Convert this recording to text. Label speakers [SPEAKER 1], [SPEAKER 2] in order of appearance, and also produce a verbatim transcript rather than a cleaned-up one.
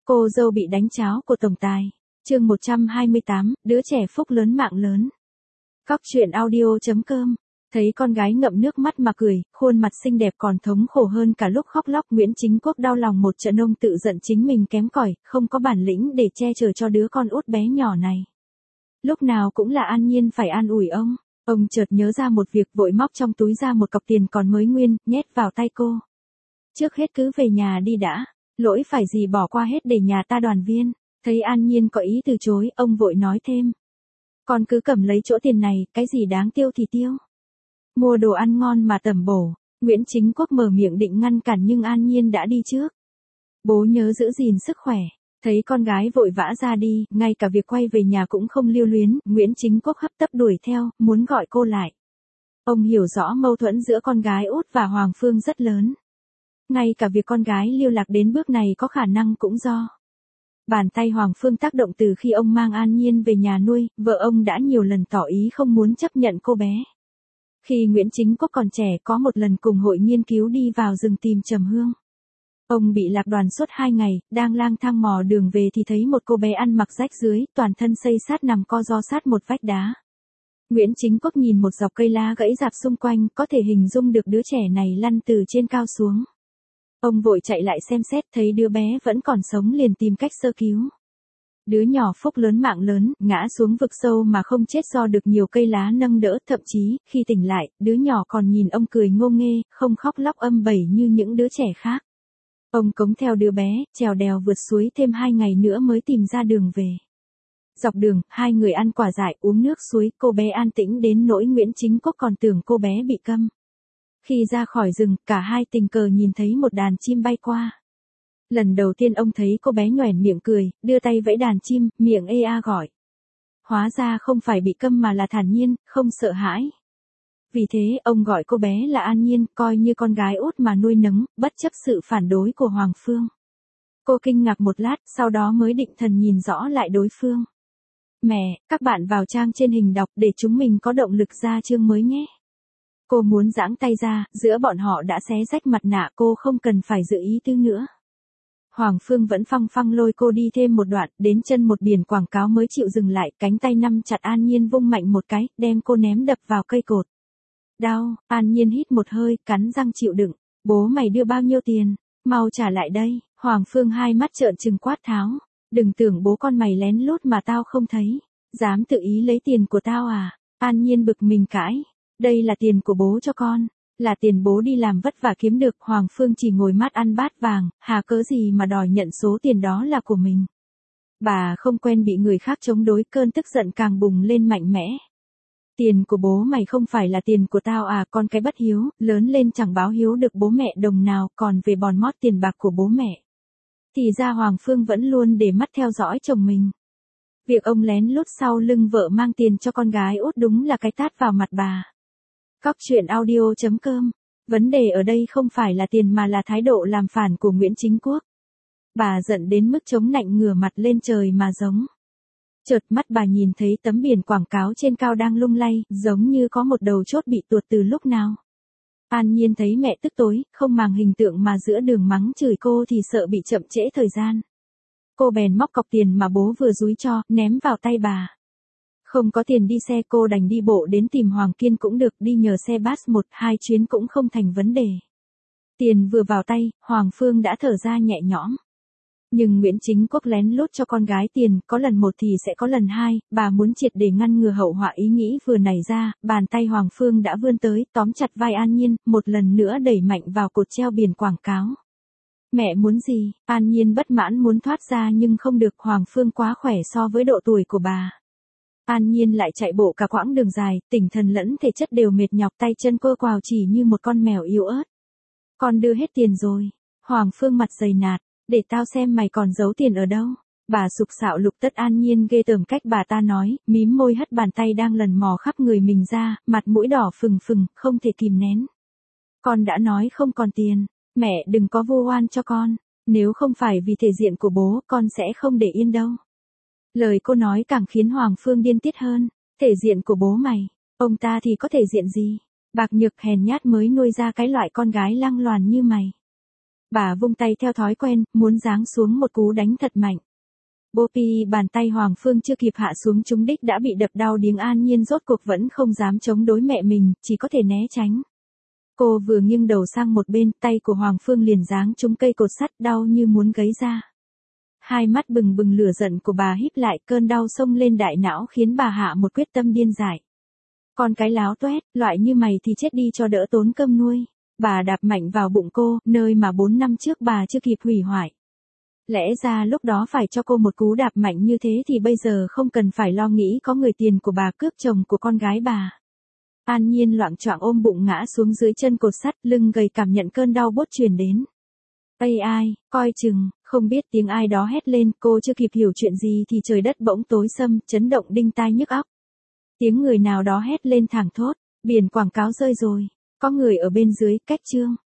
[SPEAKER 1] Cô dâu bị đánh cháo của tổng tài. Chương một trăm hai mươi tám, đứa trẻ phúc lớn mạng lớn. Cóc truyện audio chấm com. Thấy con gái ngậm nước mắt mà cười, khuôn mặt xinh đẹp còn thống khổ hơn cả lúc khóc lóc, Nguyễn Chính Quốc đau lòng một trận. Ông tự giận chính mình kém cỏi, không có bản lĩnh để che chở cho đứa con út bé nhỏ này. Lúc nào cũng là An Nhiên phải an ủi ông. Ông chợt nhớ ra một việc, vội móc trong túi ra một cọc tiền còn mới nguyên, nhét vào tay cô. Trước hết cứ về nhà đi đã, lỗi phải gì bỏ qua hết để nhà ta đoàn viên. Thấy An Nhiên có ý từ chối, ông vội nói thêm. Con cứ cầm lấy chỗ tiền này, cái gì đáng tiêu thì tiêu. Mua đồ ăn ngon mà tẩm bổ. Nguyễn Chính Quốc mở miệng định ngăn cản nhưng An Nhiên đã đi trước. Bố nhớ giữ gìn sức khỏe. Thấy con gái vội vã ra đi, ngay cả việc quay về nhà cũng không lưu luyến, Nguyễn Chính Quốc hấp tấp đuổi theo, muốn gọi cô lại. Ông hiểu rõ mâu thuẫn giữa con gái út và Hoàng Phương rất lớn. Ngay cả việc con gái lưu lạc đến bước này có khả năng cũng do bàn tay Hoàng Phương tác động. Từ khi ông mang An Nhiên về nhà nuôi, vợ ông đã nhiều lần tỏ ý không muốn chấp nhận cô bé. Khi Nguyễn Chính Quốc còn trẻ, có một lần cùng hội nghiên cứu đi vào rừng tìm trầm hương. Ông bị lạc đoàn suốt hai ngày, đang lang thang mò đường về thì thấy một cô bé ăn mặc rách rưới, toàn thân xây xát nằm co ro sát một vách đá. Nguyễn Chính Quốc nhìn một dọc cây lá gãy rạp xung quanh, có thể hình dung được đứa trẻ này lăn từ trên cao xuống. Ông vội chạy lại xem xét, thấy đứa bé vẫn còn sống liền tìm cách sơ cứu. Đứa nhỏ phúc lớn mạng lớn, ngã xuống vực sâu mà không chết do được nhiều cây lá nâng đỡ, thậm chí, khi tỉnh lại, đứa nhỏ còn nhìn ông cười ngô nghê, không khóc lóc âm bẩy như những đứa trẻ khác. Ông cống theo đứa bé, trèo đèo vượt suối thêm hai ngày nữa mới tìm ra đường về. Dọc đường, hai người ăn quả dại, uống nước suối, cô bé an tĩnh đến nỗi Nguyễn Chính Quốc còn tưởng cô bé bị câm. Khi ra khỏi rừng, cả hai tình cờ nhìn thấy một đàn chim bay qua. Lần đầu tiên ông thấy cô bé nhoẻn miệng cười, đưa tay vẫy đàn chim, miệng ê a gọi. Hóa ra không phải bị câm mà là thản nhiên, không sợ hãi. Vì thế, ông gọi cô bé là An Nhiên, coi như con gái út mà nuôi nấng, bất chấp sự phản đối của Hoàng Phương. Cô kinh ngạc một lát, sau đó mới định thần nhìn rõ lại đối phương. Mẹ, các bạn vào trang trên hình đọc để chúng mình có động lực ra chương mới nhé. Cô muốn giãng tay ra, giữa bọn họ đã xé rách mặt nạ, cô không cần phải giữ ý tư nữa. Hoàng Phương vẫn phăng phăng lôi cô đi thêm một đoạn, đến chân một biển quảng cáo mới chịu dừng lại, cánh tay nắm chặt An Nhiên vung mạnh một cái, đem cô ném đập vào cây cột. Đau, An Nhiên hít một hơi, cắn răng chịu đựng. Bố mày đưa bao nhiêu tiền? Mau trả lại đây. Hoàng Phương hai mắt trợn trừng quát tháo. Đừng tưởng bố con mày lén lút mà tao không thấy. Dám tự ý lấy tiền của tao à? An Nhiên bực mình cãi. Đây là tiền của bố cho con. Là tiền bố đi làm vất vả kiếm được. Hoàng Phương chỉ ngồi mắt ăn bát vàng, hà cớ gì mà đòi nhận số tiền đó là của mình. Bà không quen bị người khác chống đối, cơn tức giận càng bùng lên mạnh mẽ. Tiền của bố mày không phải là tiền của tao à? Con cái bất hiếu, lớn lên chẳng báo hiếu được bố mẹ đồng nào, còn về bòn mót tiền bạc của bố mẹ. Thì ra Hoàng Phương vẫn luôn để mắt theo dõi chồng mình. Việc ông lén lút sau lưng vợ mang tiền cho con gái út đúng là cái tát vào mặt bà. Cóc truyện audio chấm com. Vấn đề ở đây không phải là tiền mà là thái độ làm phản của Nguyễn Chính Quốc. Bà giận đến mức chống nạnh ngửa mặt lên trời mà giống. Chợt mắt bà nhìn thấy tấm biển quảng cáo trên cao đang lung lay, giống như có một đầu chốt bị tuột từ lúc nào. An Nhiên thấy mẹ tức tối, không màng hình tượng mà giữa đường mắng chửi cô thì sợ bị chậm trễ thời gian. Cô bèn móc cọc tiền mà bố vừa dúi cho, ném vào tay bà. Không có tiền đi xe, cô đành đi bộ đến tìm Hoàng Kiên cũng được, đi nhờ xe bus một, hai chuyến cũng không thành vấn đề. Tiền vừa vào tay, Hoàng Phương đã thở ra nhẹ nhõm. Nhưng Nguyễn Chính Quốc lén lút cho con gái tiền, có lần một thì sẽ có lần hai, bà muốn triệt để ngăn ngừa hậu họa ý nghĩ vừa nảy ra, bàn tay Hoàng Phương đã vươn tới, tóm chặt vai An Nhiên, một lần nữa đẩy mạnh vào cột treo biển quảng cáo. Mẹ muốn gì? An Nhiên bất mãn muốn thoát ra nhưng không được, Hoàng Phương quá khỏe so với độ tuổi của bà. An Nhiên lại chạy bộ cả quãng đường dài, tinh thần lẫn thể chất đều mệt nhọc, tay chân cô quào chỉ như một con mèo yếu ớt. Con đưa hết tiền rồi. Hoàng Phương mặt dày nạt. Để tao xem mày còn giấu tiền ở đâu. Bà sục sạo lục tất. An Nhiên ghê tởm cách bà ta nói, mím môi hất bàn tay đang lần mò khắp người mình ra, mặt mũi đỏ phừng phừng, không thể kìm nén. Con đã nói không còn tiền, mẹ đừng có vu oan cho con, nếu không phải vì thể diện của bố, con sẽ không để yên đâu. Lời cô nói càng khiến Hoàng Phương điên tiết hơn. Thể diện của bố mày, ông ta thì có thể diện gì? Bạc nhược hèn nhát mới nuôi ra cái loại con gái lăng loàn như mày. Bà vung tay theo thói quen, muốn giáng xuống một cú đánh thật mạnh. Bopi bàn tay Hoàng Phương chưa kịp hạ xuống trúng đích đã bị đập đau điếng. An Nhiên rốt cuộc vẫn không dám chống đối mẹ mình, chỉ có thể né tránh. Cô vừa nghiêng đầu sang một bên, tay của Hoàng Phương liền giáng trúng cây cột sắt, đau như muốn gấy ra. Hai mắt bừng bừng lửa giận của bà híp lại, cơn đau xông lên đại não khiến bà hạ một quyết tâm điên dại. Con cái láo toét, loại như mày thì chết đi cho đỡ tốn cơm nuôi. Bà đạp mạnh vào bụng cô, nơi mà bốn năm trước bà chưa kịp hủy hoại. Lẽ ra lúc đó phải cho cô một cú đạp mạnh như thế thì bây giờ không cần phải lo nghĩ có người tiền của bà cướp chồng của con gái bà. An Nhiên loạng choạng ôm bụng ngã xuống dưới chân cột sắt, lưng gầy cảm nhận cơn đau buốt truyền đến. Ây ai, coi chừng, không biết tiếng ai đó hét lên, cô chưa kịp hiểu chuyện gì thì trời đất bỗng tối sầm, chấn động đinh tai nhức óc. Tiếng người nào đó hét lên thảng thốt, biển quảng cáo rơi rồi, có người ở bên dưới, cách chương.